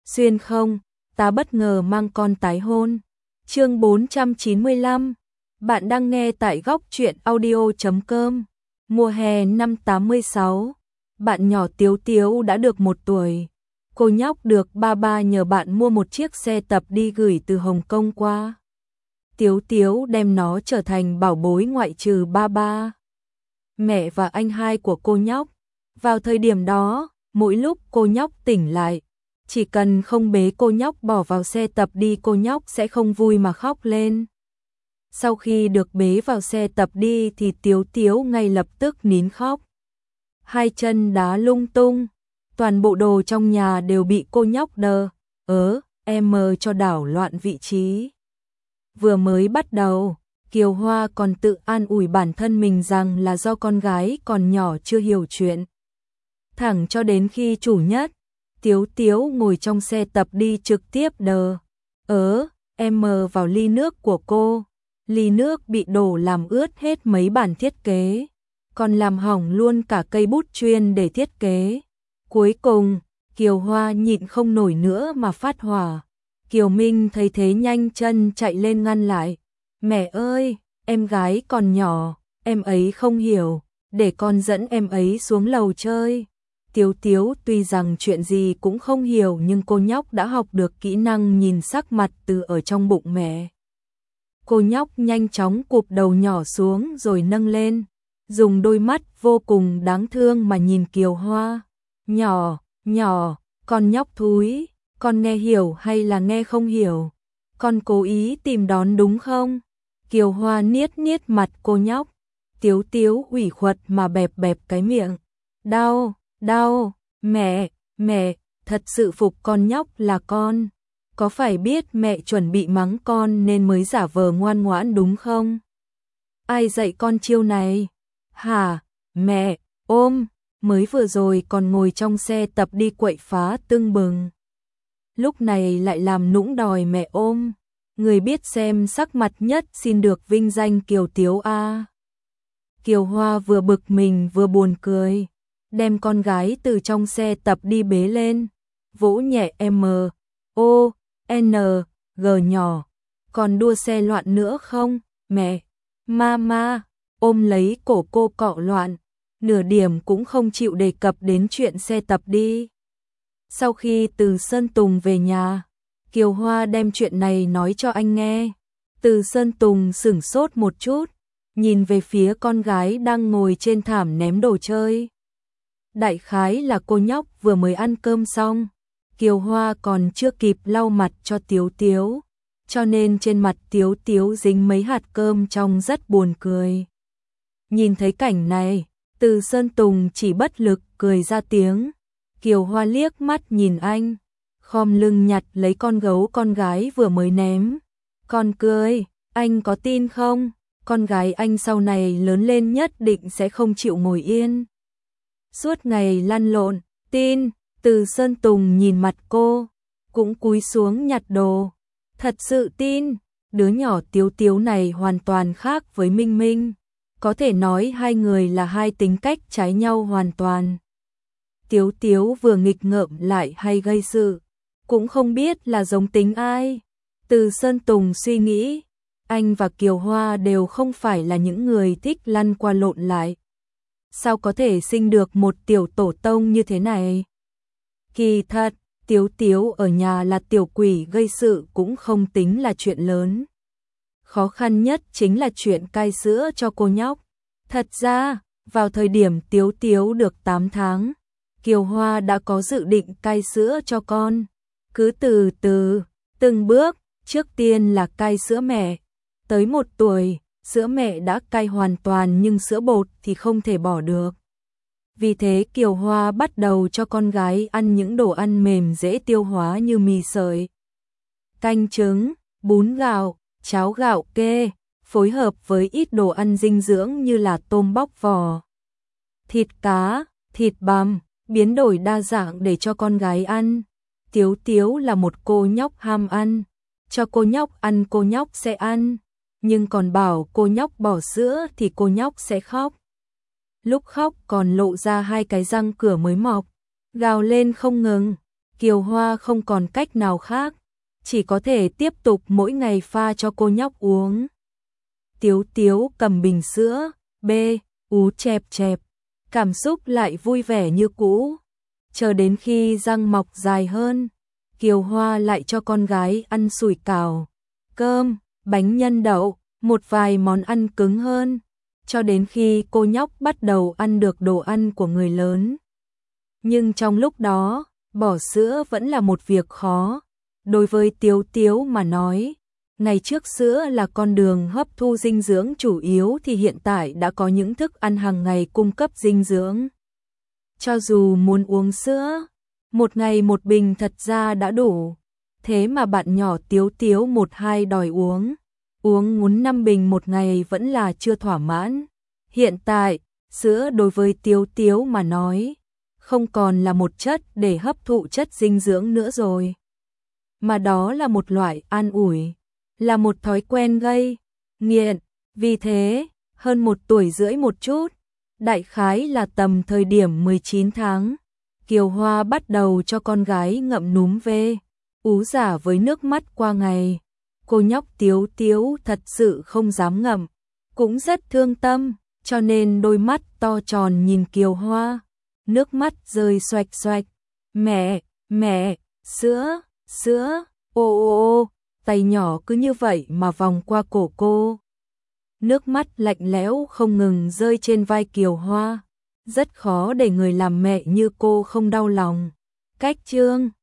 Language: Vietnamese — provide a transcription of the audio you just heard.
Xuyên không, ta bất ngờ mang con tái hôn. Chương 495. Bạn đang nghe tại góc truyện audio.com. Mùa hè năm 86. Bạn nhỏ Tiếu Tiếu đã được 1 tuổi. Cô nhóc được ba nhờ bạn mua một chiếc xe tập đi gửi từ Hồng Kông qua. Tiếu Tiếu đem nó trở thành bảo bối ngoại trừ ba, mẹ và anh hai của cô nhóc. Vào thời điểm đó, mỗi lúc cô nhóc tỉnh lại, chỉ cần không bế cô nhóc bỏ vào xe tập đi, cô nhóc sẽ không vui mà khóc lên. Sau khi được bế vào xe tập đi thì Tiếu Tiếu ngay lập tức nín khóc. Hai chân đá lung tung, toàn bộ đồ trong nhà đều bị cô nhóc cho đảo loạn vị trí. Vừa mới bắt đầu, Kiều Hoa còn tự an ủi bản thân mình rằng là do con gái còn nhỏ chưa hiểu chuyện. Thẳng cho đến khi chủ nhất, Tiếu Tiếu ngồi trong xe tập đi trực tiếp vào ly nước của cô. Ly nước bị đổ làm ướt hết mấy bản thiết kế, còn làm hỏng luôn cả cây bút chuyên để thiết kế. Cuối cùng, Kiều Hoa nhịn không nổi nữa mà phát hỏa. Kiều Minh thấy thế nhanh chân chạy lên ngăn lại. Mẹ ơi, em gái còn nhỏ, em ấy không hiểu, để con dẫn em ấy xuống lầu chơi. Tiếu Tiếu tuy rằng chuyện gì cũng không hiểu nhưng cô nhóc đã học được kỹ năng nhìn sắc mặt từ ở trong bụng mẹ. Cô nhóc nhanh chóng cụp đầu nhỏ xuống rồi nâng lên, dùng đôi mắt vô cùng đáng thương mà nhìn Kiều Hoa. Nhỏ, con nhóc thúi, con nghe hiểu hay là nghe không hiểu? Con cố ý tìm đón đúng không? Kiều Hoa niết mặt cô nhóc. Tiếu Tiếu ủy khuất mà bẹp cái miệng. Đau, mẹ, thật sự phục con nhóc là con. Có phải biết mẹ chuẩn bị mắng con nên mới giả vờ ngoan ngoãn đúng không? Ai dạy con chiêu này? Hả, mẹ, ôm, mới vừa rồi còn ngồi trong xe tập đi quậy phá tưng bừng. Lúc này lại làm nũng đòi mẹ ôm. Người biết xem sắc mặt nhất xin được vinh danh Kiều Tiếu a. Kiều Hoa vừa bực mình vừa buồn cười, đem con gái từ trong xe tập đi bế lên, vỗ nhẹ G nhỏ. Còn đua xe loạn nữa không, mẹ? Mama, ôm lấy cổ cô cọ loạn, nửa điểm cũng không chịu đề cập đến chuyện xe tập đi. Sau khi từ Sơn Tùng về nhà, Kiều Hoa đem chuyện này nói cho anh nghe. Từ Sơn Tùng sửng sốt một chút, nhìn về phía con gái đang ngồi trên thảm ném đồ chơi. Đại khái là cô nhóc vừa mới ăn cơm xong, Kiều Hoa còn chưa kịp lau mặt cho Tiếu Tiếu, cho nên trên mặt Tiếu Tiếu dính mấy hạt cơm trông rất buồn cười. Nhìn thấy cảnh này, Từ Sơn Tùng chỉ bất lực cười ra tiếng. Kiều Hoa liếc mắt nhìn anh, khom lưng nhặt lấy con gấu con gái vừa mới ném. Con cười, anh có tin không? Con gái anh sau này lớn lên nhất định sẽ không chịu ngồi yên, suốt ngày lăn lộn. Tin. Từ Sơn Tùng nhìn mặt cô, cũng cúi xuống nhặt đồ. Thật sự tin. Đứa nhỏ Tiếu Tiếu này hoàn toàn khác với Minh Minh, có thể nói hai người là hai tính cách trái nhau hoàn toàn. Tiếu Tiếu vừa nghịch ngợm lại hay gây sự, cũng không biết là giống tính ai. Từ Sơn Tùng suy nghĩ, anh và Kiều Hoa đều không phải là những người thích lăn qua lộn lại. Sao có thể sinh được một tiểu tổ tông như thế này? Kỳ thật, Tiếu Tiếu ở nhà là tiểu quỷ gây sự cũng không tính là chuyện lớn. Khó khăn nhất chính là chuyện cai sữa cho cô nhóc. Thật ra, vào thời điểm Tiếu Tiếu được 8 tháng, Kiều Hoa đã có dự định cai sữa cho con. Cứ từ từ, từng bước, trước tiên là cai sữa mẹ. Tới 1 tuổi, sữa mẹ đã cai hoàn toàn nhưng sữa bột thì không thể bỏ được. Vì thế Kiều Hoa bắt đầu cho con gái ăn những đồ ăn mềm dễ tiêu hóa như mì sợi, canh trứng, bún gạo, cháo gạo kê, phối hợp với ít đồ ăn dinh dưỡng như là tôm bóc vỏ, thịt cá, thịt bằm, biến đổi đa dạng để cho con gái ăn. Tiếu Tiếu là một cô nhóc ham ăn, cho cô nhóc ăn cô nhóc sẽ ăn, nhưng còn bảo cô nhóc bỏ sữa thì cô nhóc sẽ khóc. Lúc khóc còn lộ ra 2 cái răng cửa mới mọc, gào lên không ngừng. Kiều Hoa không còn cách nào khác, chỉ có thể tiếp tục mỗi ngày pha cho cô nhóc uống. Tiếu Tiếu cầm bình sữa, ú chẹp chẹp, cảm xúc lại vui vẻ như cũ. Chờ đến khi răng mọc dài hơn, Kiều Hoa lại cho con gái ăn sủi cảo, cơm, bánh nhân đậu, một vài món ăn cứng hơn, cho đến khi cô nhóc bắt đầu ăn được đồ ăn của người lớn. Nhưng trong lúc đó, bỏ sữa vẫn là một việc khó. Đối với Tiếu Tiếu mà nói, ngày trước sữa là con đường hấp thu dinh dưỡng chủ yếu thì hiện tại đã có những thức ăn hàng ngày cung cấp dinh dưỡng. Cho dù muốn uống sữa, một ngày một bình thật ra đã đủ. Thế mà bạn nhỏ Tiếu Tiếu một hai đòi uống. Uống muốn 5 bình một ngày vẫn là chưa thỏa mãn. Hiện tại, sữa đối với Tiếu Tiếu mà nói, không còn là một chất để hấp thụ chất dinh dưỡng nữa rồi. Mà đó là một loại an ủi, là một thói quen gây nghiện. Vì thế, hơn 1 tuổi rưỡi một chút, đại khái là tầm thời điểm 19 tháng, Kiều Hoa bắt đầu cho con gái ngậm núm về, ú giả với nước mắt qua ngày. Cô nhóc Tiếu Tiếu thật sự không dám ngậm, cũng rất thương tâm, cho nên đôi mắt to tròn nhìn Kiều Hoa, nước mắt rơi xoạch xoạch. Mẹ, sữa, sữa, ô, tay nhỏ cứ như vậy mà vòng qua cổ cô. Nước mắt lạnh lẽo không ngừng rơi trên vai Kiều Hoa, rất khó để người làm mẹ như cô không đau lòng. Cách chương